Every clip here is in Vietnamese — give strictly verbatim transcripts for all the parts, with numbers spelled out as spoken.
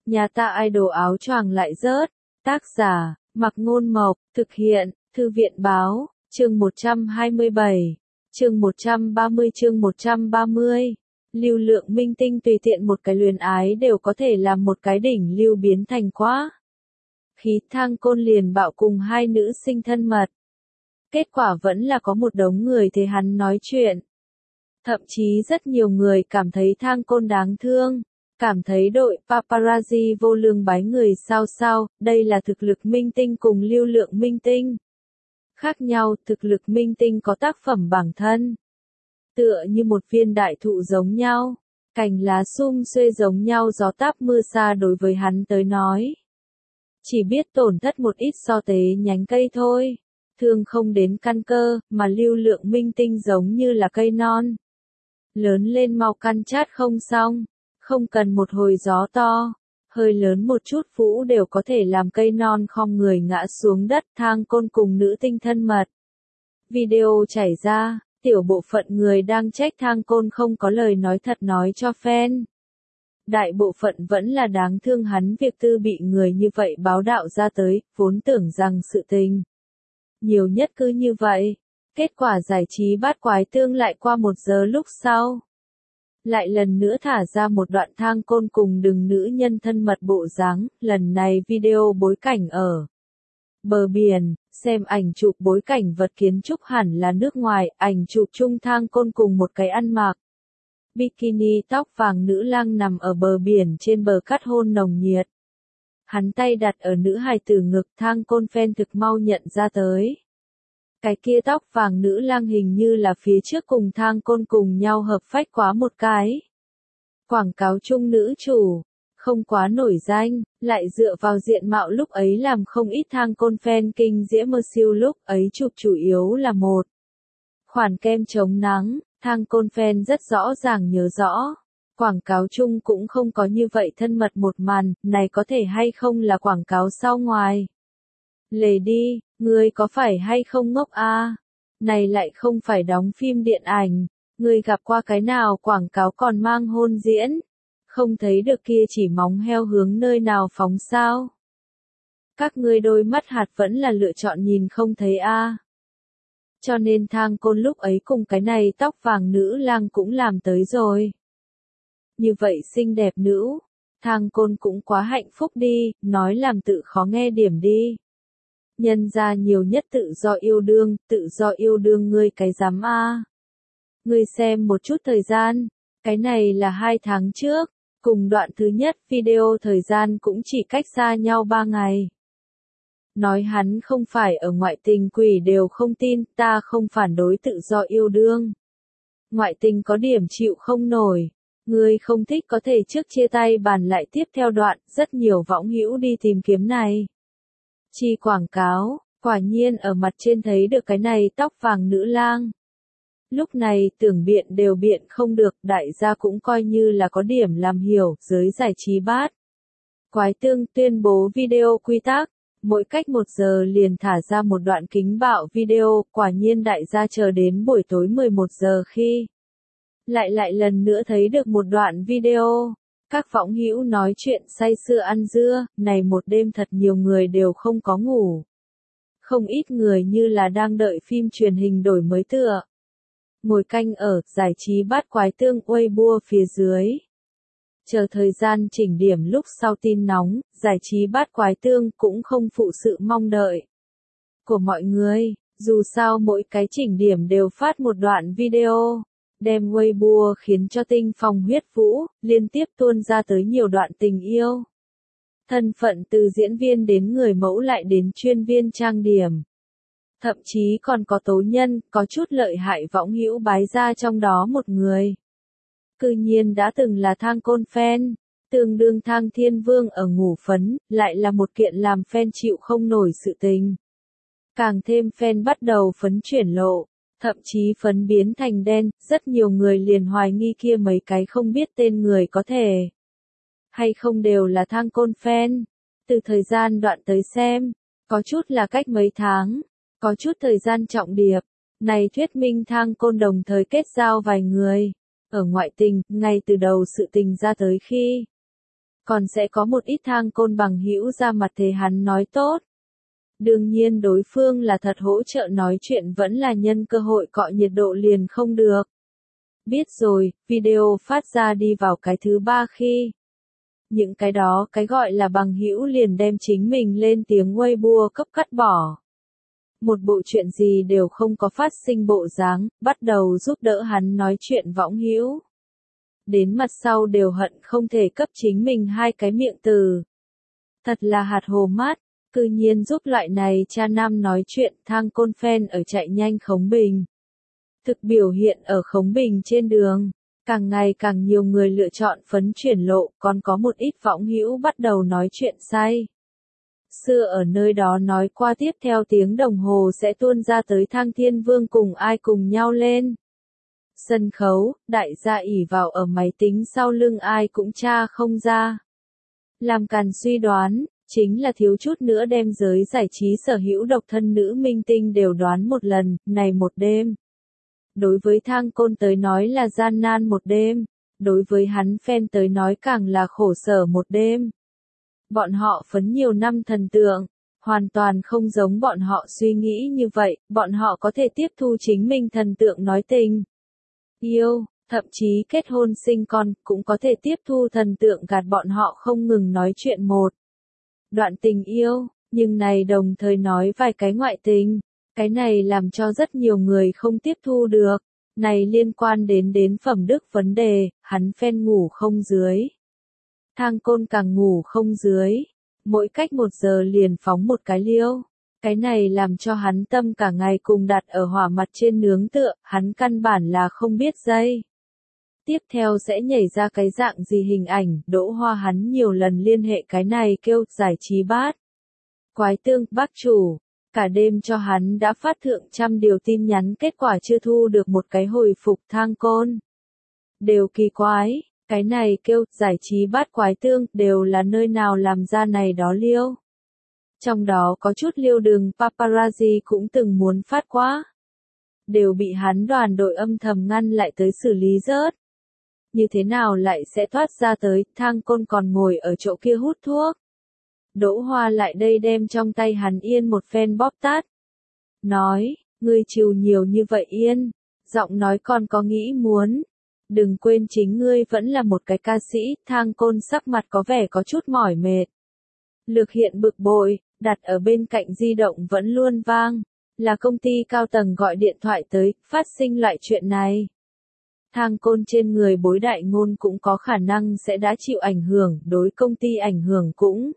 Nhà ta idol áo choàng lại rớt. Tác giả, Mạc Ngôn Mộc, thực hiện, Thư viện Báo, chương một trăm hai mươi bảy, chương một trăm ba mươi chương một trăm ba mươi. Lưu lượng minh tinh tùy tiện một cái luyến ái đều có thể làm một cái đỉnh lưu biến thành quá. Khí Thang Côn liền bạo cùng hai nữ sinh thân mật. Kết quả vẫn là có một đống người thấy hắn nói chuyện. Thậm chí rất nhiều người cảm thấy Thang Côn đáng thương. Cảm thấy đội paparazzi vô lương bái người sao sao, đây là thực lực minh tinh cùng lưu lượng minh tinh. Khác nhau, thực lực minh tinh có tác phẩm bản thân. Tựa như một viên đại thụ giống nhau, cành lá sum xuê giống nhau gió táp mưa xa đối với hắn tới nói. Chỉ biết tổn thất một ít so tế nhánh cây thôi, thương không đến căn cơ, mà lưu lượng minh tinh giống như là cây non. Lớn lên mau căn chát không xong. Không cần một hồi gió to, hơi lớn một chút vũ đều có thể làm cây non khom người ngã xuống đất. Thang Côn cùng nữ tinh thân mật. Video chảy ra, tiểu bộ phận người đang trách Thang Côn không có lời nói thật nói cho fan. Đại bộ phận vẫn là đáng thương hắn việc tư bị người như vậy báo đạo ra tới, vốn tưởng rằng sự tình. Nhiều nhất cứ như vậy, kết quả giải trí bát quái tương lại qua một giờ lúc sau. Lại lần nữa thả ra một đoạn Thang Côn cùng đừng nữ nhân thân mật bộ dáng, lần này video bối cảnh ở bờ biển, xem ảnh chụp bối cảnh vật kiến trúc hẳn là nước ngoài, ảnh chụp chung Thang Côn cùng một cái ăn mặc bikini tóc vàng nữ lang nằm ở bờ biển trên bờ cát hôn nồng nhiệt. Hắn tay đặt ở nữ hài tử ngực, Thang Côn fan thực mau nhận ra tới. Cái kia tóc vàng nữ lang hình như là phía trước cùng Thang Côn cùng nhau hợp phách quá một cái. Quảng cáo chung nữ chủ, không quá nổi danh, lại dựa vào diện mạo lúc ấy làm không ít Thang Côn fan kinh diễm mơ siêu lúc ấy chụp chủ yếu là một khoản kem chống nắng, Thang Côn fan rất rõ ràng nhớ rõ. Quảng cáo chung cũng không có như vậy thân mật một màn, này có thể hay không là quảng cáo sau ngoài. Lề đi, ngươi có phải hay không ngốc a? À? Này lại không phải đóng phim điện ảnh, ngươi gặp qua cái nào quảng cáo còn mang hôn diễn? Không thấy được kia chỉ móng heo hướng nơi nào phóng sao? Các ngươi đôi mắt hạt vẫn là lựa chọn nhìn không thấy a. À? Cho nên Thang Côn lúc ấy cùng cái này tóc vàng nữ lang cũng làm tới rồi. Như vậy xinh đẹp nữ, Thang Côn cũng quá hạnh phúc đi, nói làm tự khó nghe điểm đi. Nhân ra nhiều nhất tự do yêu đương, tự do yêu đương ngươi cái dám a. À. Ngươi xem một chút thời gian, cái này là hai tháng trước, cùng đoạn thứ nhất video thời gian cũng chỉ cách xa nhau ba ngày. Nói hắn không phải ở ngoại tình quỷ đều không tin, ta không phản đối tự do yêu đương. Ngoại tình có điểm chịu không nổi, ngươi không thích có thể trước chia tay bàn lại tiếp theo đoạn, rất nhiều võng hữu đi tìm kiếm này. Chi quảng cáo, quả nhiên ở mặt trên thấy được cái này tóc vàng nữ lang. Lúc này tưởng biện đều biện không được, đại gia cũng coi như là có điểm làm hiểu, giới giải trí bát. Quái tương tuyên bố video quy tắc, mỗi cách một giờ liền thả ra một đoạn kính bạo video, quả nhiên đại gia chờ đến buổi tối mười một giờ khi. Lại lại lần nữa thấy được một đoạn video. Các võng hữu nói chuyện say sưa ăn dưa, này một đêm thật nhiều người đều không có ngủ. Không ít người như là đang đợi phim truyền hình đổi mới tựa. Ngồi canh ở, giải trí bát quái tương Weibo phía dưới. Chờ thời gian chỉnh điểm lúc sau tin nóng, giải trí bát quái tương cũng không phụ sự mong đợi của mọi người, dù sao mỗi cái chỉnh điểm đều phát một đoạn video. Đem Weibo khiến cho tinh phong huyết vũ, liên tiếp tuôn ra tới nhiều đoạn tình yêu. Thân phận từ diễn viên đến người mẫu lại đến chuyên viên trang điểm. Thậm chí còn có tố nhân, có chút lợi hại võng hữu bái ra trong đó một người. Cư nhiên đã từng là Thang Côn fan, tương đương Thang Thiên Vương ở ngủ phấn, lại là một kiện làm fan chịu không nổi sự tình. Càng thêm fan bắt đầu phấn chuyển lộ. Thậm chí phấn biến thành đen, rất nhiều người liền hoài nghi kia mấy cái không biết tên người có thể hay không đều là Thang Côn fan. Từ thời gian đoạn tới xem, có chút là cách mấy tháng, có chút thời gian trọng điệp. Này thuyết minh Thang Côn đồng thời kết giao vài người. Ở ngoại tình, ngay từ đầu sự tình ra tới khi Còn sẽ có một ít thang côn bằng hữu ra mặt thế hắn nói tốt. Đương nhiên đối phương là thật hỗ trợ nói chuyện vẫn là nhân cơ hội cọ nhiệt độ liền không được. Biết rồi, video phát ra đi vào cái thứ ba khi. Những cái đó cái gọi là bằng hữu liền đem chính mình lên tiếng Weibo cấp cắt bỏ. Một bộ chuyện gì đều không có phát sinh bộ dáng, bắt đầu giúp đỡ hắn nói chuyện võng hữu. Đến mặt sau đều hận không thể cấp chính mình hai cái miệng từ. Thật là hạt hồ mát, cư nhiên giúp loại này cha nam nói chuyện thang côn fan ở chạy nhanh Khống Bình. Thực biểu hiện ở Khống Bình trên đường, càng ngày càng nhiều người lựa chọn phấn chuyển lộ, còn có một ít võng hữu bắt đầu nói chuyện say. Xưa ở nơi đó nói qua tiếp theo tiếng đồng hồ sẽ tuôn ra tới Thang Thiên Vương cùng ai cùng nhau lên. Sân khấu, đại gia ỷ vào ở máy tính sau lưng ai cũng tra không ra. Làm càn suy đoán, chính là thiếu chút nữa đem giới giải trí sở hữu độc thân nữ minh tinh đều đoán một lần, này một đêm. Đối với thang côn tới nói là gian nan một đêm, đối với hắn fan tới nói càng là khổ sở một đêm. Bọn họ phấn nhiều năm thần tượng, hoàn toàn không giống bọn họ suy nghĩ như vậy, bọn họ có thể tiếp thu chính mình thần tượng nói tình. Yêu, thậm chí kết hôn sinh con, cũng có thể tiếp thu thần tượng gạt bọn họ không ngừng nói chuyện một. Đoạn tình yêu, nhưng này đồng thời nói vài cái ngoại tình, cái này làm cho rất nhiều người không tiếp thu được. Này liên quan đến đến phẩm đức vấn đề, hắn fan ngủ không dưới. Thang côn càng ngủ không dưới, mỗi cách một giờ liền phóng một cái liêu. Cái này làm cho hắn tâm cả ngày cùng đặt ở hỏa mặt trên nướng tựa, hắn căn bản là không biết giây. Tiếp theo sẽ nhảy ra cái dạng gì hình ảnh, Đỗ Hoa hắn nhiều lần liên hệ cái này kêu giải trí bát. Quái tương, bác chủ, cả đêm cho hắn đã phát thượng trăm điều tin nhắn kết quả chưa thu được một cái hồi phục thang côn. Đều kỳ quái, cái này kêu giải trí bát quái tương, đều là nơi nào làm ra này đó liêu. Trong đó có chút liêu đường paparazzi cũng từng muốn phát quá. Đều bị hắn đoàn đội âm thầm ngăn lại tới xử lý rớt. Như thế nào lại sẽ thoát ra tới, thang côn còn ngồi ở chỗ kia hút thuốc. Đỗ Hoa lại đây đem trong tay hắn yên một phen bóp tát. Nói, ngươi chịu nhiều như vậy yên, giọng nói còn có nghĩ muốn. Đừng quên chính ngươi vẫn là một cái ca sĩ, thang côn sắc mặt có vẻ có chút mỏi mệt. Lược hiện bực bội, đặt ở bên cạnh di động vẫn luôn vang, là công ty cao tầng gọi điện thoại tới, phát sinh loại chuyện này. Thang côn trên người bối đại ngôn cũng có khả năng sẽ đã chịu ảnh hưởng, đối công ty ảnh hưởng cũng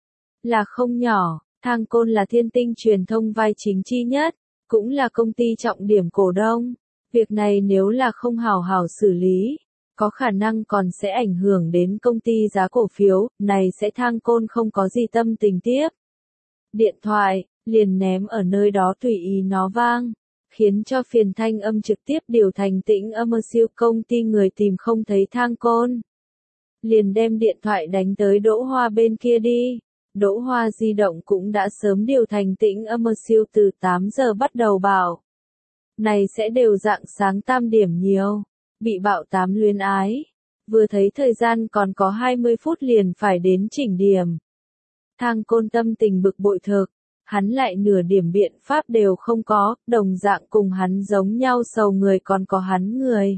là không nhỏ. Thang côn là Thiên Tinh truyền thông vai chính chi nhất, cũng là công ty trọng điểm cổ đông. Việc này nếu là không hào hào xử lý, có khả năng còn sẽ ảnh hưởng đến công ty giá cổ phiếu, này sẽ thang côn không có gì tâm tình tiếp. Điện thoại, liền ném ở nơi đó tùy ý nó vang, khiến cho phiền thanh âm trực tiếp điều thành tĩnh âm siêu công ty người tìm không thấy thang côn. Liền đem điện thoại đánh tới Đỗ Hoa bên kia đi. Đỗ Hoa di động cũng đã sớm điều thành tĩnh âm siêu từ tám giờ bắt đầu bảo. Này sẽ đều dạng sáng tam điểm nhiều. Bị bạo tám luyến ái. Vừa thấy thời gian còn có hai mươi phút liền phải đến chỉnh điểm. Thang côn tâm tình bực bội thực. Hắn lại nửa điểm biện pháp đều không có, đồng dạng cùng hắn giống nhau sầu người còn có hắn người.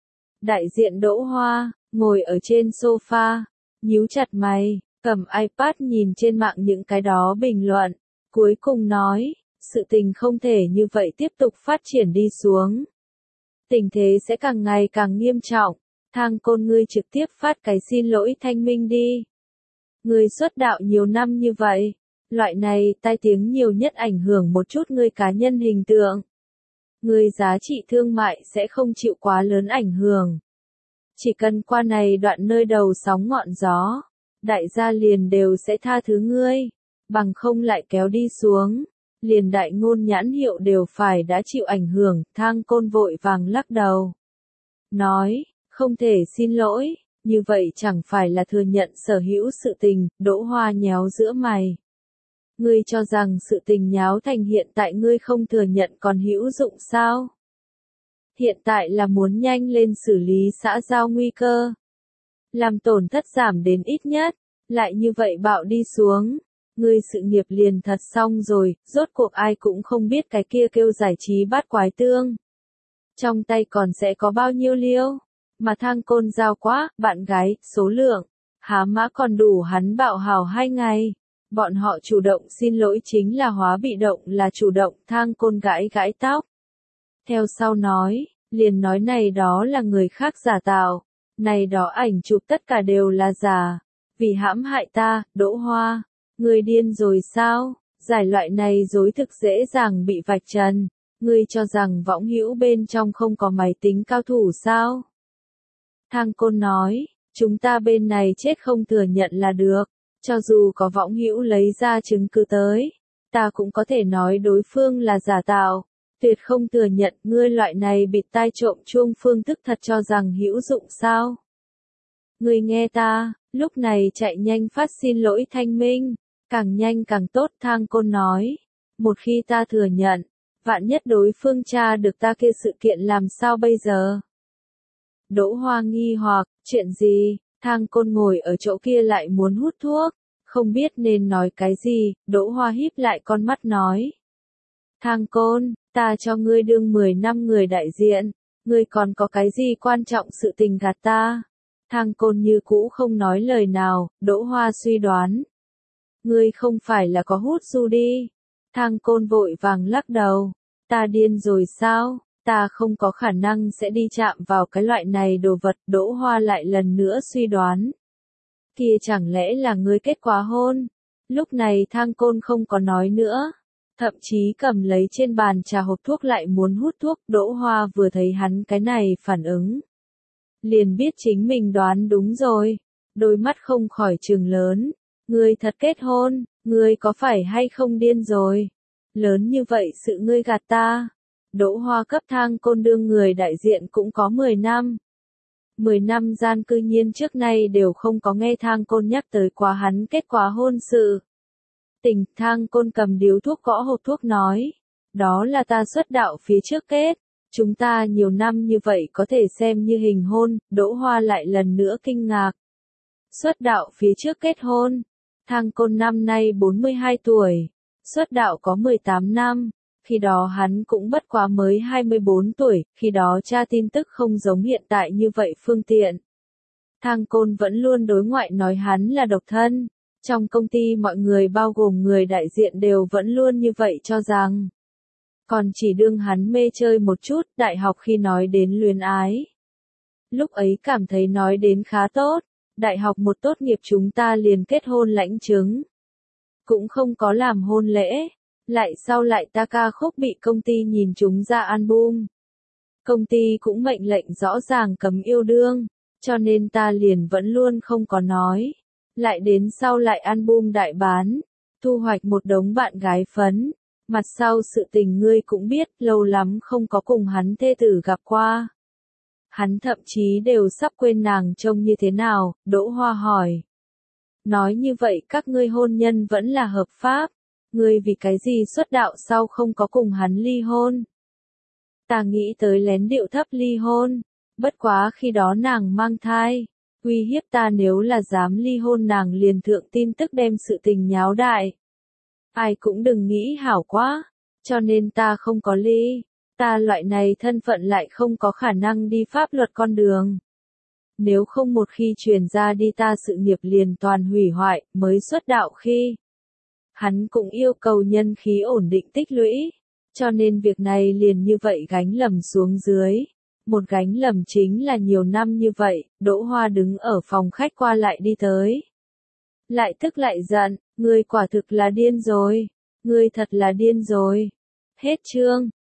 Đại diện Đỗ Hoa, ngồi ở trên sofa, nhíu chặt mày, cầm iPad nhìn trên mạng những cái đó bình luận, cuối cùng nói, sự tình không thể như vậy tiếp tục phát triển đi xuống. Tình thế sẽ càng ngày càng nghiêm trọng, thang côn ngươi trực tiếp phát cái xin lỗi thanh minh đi. Ngươi xuất đạo nhiều năm như vậy. Loại này tai tiếng nhiều nhất ảnh hưởng một chút ngươi cá nhân hình tượng. Ngươi giá trị thương mại sẽ không chịu quá lớn ảnh hưởng. Chỉ cần qua này đoạn nơi đầu sóng ngọn gió, đại gia liền đều sẽ tha thứ ngươi, bằng không lại kéo đi xuống, liền đại ngôn nhãn hiệu đều phải đã chịu ảnh hưởng, thang côn vội vàng lắc đầu. Nói, không thể xin lỗi, như vậy chẳng phải là thừa nhận sở hữu sự tình, Đỗ Hoa nhéo giữa mày. Ngươi cho rằng sự tình nháo thành hiện tại ngươi không thừa nhận còn hữu dụng sao? Hiện tại là muốn nhanh lên xử lý xã giao nguy cơ. Làm tổn thất giảm đến ít nhất, Lại như vậy bạo đi xuống, ngươi sự nghiệp liền thật xong rồi, rốt cuộc ai cũng không biết cái kia kêu giải trí bát quái tương. Trong tay còn sẽ có bao nhiêu liêu, mà thang côn giao quá, bạn gái, số lượng, há mã còn đủ hắn bạo hào hai ngày. Bọn họ chủ động xin lỗi chính là hóa bị động là chủ động, thang côn gãi gãi tóc. Theo sau nói, liền nói này đó là người khác giả tạo, này đó ảnh chụp tất cả đều là giả, vì hãm hại ta, Đỗ Hoa, người điên rồi sao, giải loại này dối thực dễ dàng bị vạch trần, ngươi cho rằng võng hữu bên trong không có máy tính cao thủ sao? Thang côn nói, chúng ta bên này chết không thừa nhận là được, cho dù có võng hữu lấy ra chứng cứ tới, ta cũng có thể nói đối phương là giả tạo. Tuyệt không thừa nhận ngươi loại này bịt tai trộm chuông phương thức thật cho rằng hữu dụng sao. Ngươi nghe ta, lúc này chạy nhanh phát xin lỗi thanh minh, càng nhanh càng tốt thang côn nói. Một khi ta thừa nhận, vạn nhất đối phương tra được ta kia sự kiện làm sao bây giờ? Đỗ Hoa nghi hoặc, chuyện gì, thang côn ngồi ở chỗ kia lại muốn hút thuốc, không biết nên nói cái gì, Đỗ Hoa híp lại con mắt nói. Thang côn, ta cho ngươi đương mười năm người đại diện, ngươi còn có cái gì quan trọng sự tình gạt ta? Thang côn như cũ không nói lời nào, Đỗ Hoa suy đoán. Ngươi không phải là có hút du đi. Thang côn vội vàng lắc đầu. Ta điên rồi sao? Ta không có khả năng sẽ đi chạm vào cái loại này đồ vật. Đỗ Hoa lại lần nữa suy đoán. Kia chẳng lẽ là ngươi kết quả hôn? Lúc này thang côn không có nói nữa. Thậm chí cầm lấy trên bàn trà hộp thuốc lại muốn hút thuốc. Đỗ Hoa vừa thấy hắn cái này phản ứng, liền biết chính mình đoán đúng rồi. Đôi mắt không khỏi trừng lớn. Ngươi thật kết hôn, ngươi có phải hay không điên rồi? Lớn như vậy sự ngươi gạt ta. Đỗ Hoa cấp thang côn đương người đại diện cũng có mười năm. mười năm gian cư nhiên trước nay đều không có nghe thang côn nhắc tới quá hắn kết quả hôn sự. Tỉnh thang côn cầm điếu thuốc gõ hộp thuốc nói. Đó là ta xuất đạo phía trước kết. Chúng ta nhiều năm như vậy có thể xem như hình hôn. Đỗ Hoa lại lần nữa kinh ngạc. Xuất đạo phía trước kết hôn. Thang côn năm nay bốn mươi hai tuổi. Xuất đạo có mười tám năm. Khi đó hắn cũng bất quá mới hai mươi bốn tuổi. Khi đó tra tin tức không giống hiện tại như vậy phương tiện. Thang côn vẫn luôn đối ngoại nói hắn là độc thân. Trong công ty mọi người bao gồm người đại diện đều vẫn luôn như vậy cho rằng. Còn chỉ đương hắn mê chơi một chút, đại học khi nói đến luyến ái. Lúc ấy cảm thấy nói đến khá tốt, đại học một tốt nghiệp chúng ta liền kết hôn lãnh chứng. Cũng không có làm hôn lễ, lại sau lại ta ca khúc bị công ty nhìn chúng ra album. Công ty cũng mệnh lệnh rõ ràng cấm yêu đương, cho nên ta liền vẫn luôn không có nói. Lại đến sau lại album đại bán, thu hoạch một đống bạn gái phấn. Mặt sau sự tình ngươi cũng biết, lâu lắm không có cùng hắn thê tử gặp qua. Hắn thậm chí đều sắp quên nàng trông như thế nào, Đỗ Hoa hỏi. Nói như vậy các ngươi hôn nhân vẫn là hợp pháp, ngươi vì cái gì xuất đạo sau không có cùng hắn ly hôn. Ta nghĩ tới lén điệu thấp ly hôn, bất quá khi đó nàng mang thai, uy hiếp ta nếu là dám ly hôn nàng liền thượng tin tức đem sự tình nháo đại. Ai cũng đừng nghĩ hảo quá, cho nên ta không có ly, ta loại này thân phận lại không có khả năng đi pháp luật con đường. Nếu không một khi truyền ra đi ta sự nghiệp liền toàn hủy hoại, mới xuất đạo khi. Hắn cũng yêu cầu nhân khí ổn định tích lũy, cho nên việc này liền như vậy gánh lầm xuống dưới. Một gánh lầm chính là nhiều năm như vậy, Đỗ Hoa đứng ở phòng khách qua lại đi tới. Lại tức lại giận, ngươi quả thực là điên rồi, ngươi thật là điên rồi. Hết chương.